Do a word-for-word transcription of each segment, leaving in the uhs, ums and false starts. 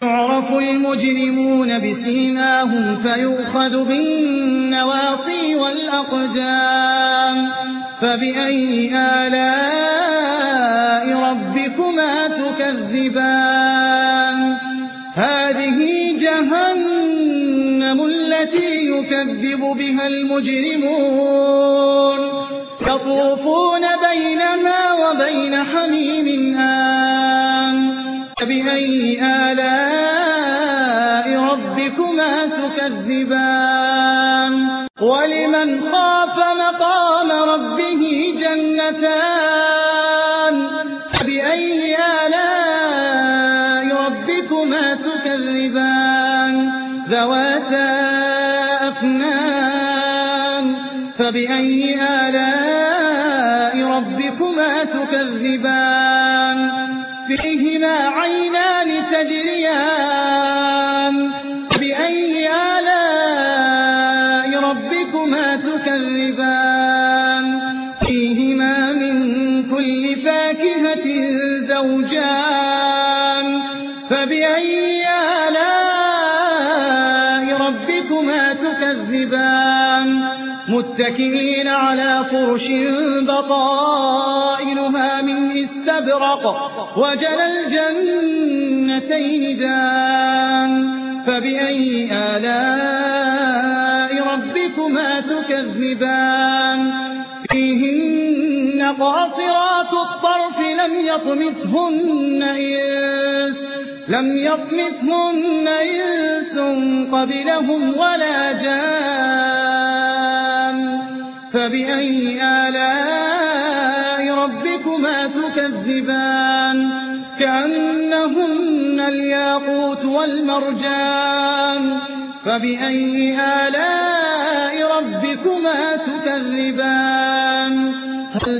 يعرف المجرمون بسيماهم فيؤخذ بالنواصي والأقدام فبأي آلاء ربكما تكذبان هذه جهنم التي يكذب بها المجرمون يطوفون بينها وبين حميم آن فبأي آلاء ربكما تكذبان ولمن خاف مقام ربه جنتان فبأي آلاء ربكما تكذبان ذواتا أفنان فبأي آلاء ربكما تكذبان فيهما عينان تجريان بأي آلاء ربكما تكذبان فيهما من كل فاكهة زوجان فبأي آلاء ربكما تكذبان متكئين على فرش بطائنها من استبرق وجنى الجنتين دان فبأي آلاء ربكما تكذبان فيهن قاصرات الطرف لم يطمثهن إنس لم يطمثهن إنس قبلهم ولا جان فبأي آلاء ربكما تكذبان كأنهن الياقوت والمرجان فبأي آلاء ربكما تكذبان هل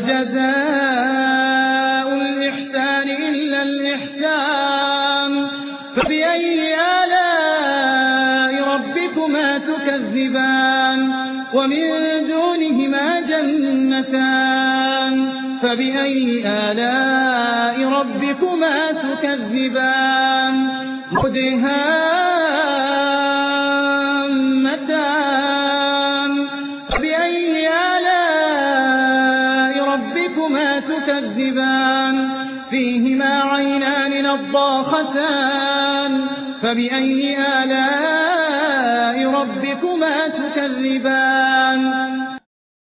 جزاء الإحسان إلا الإحسان فبأي آلاء ربكما تكذبان ومن دونهما جنتان فبأي آلاء ربكما تكذبان مدهامتان فبأي آلاء ربكما تكذبان فيهما عينان نضاختان فبأي آلاء ربكما تكذبان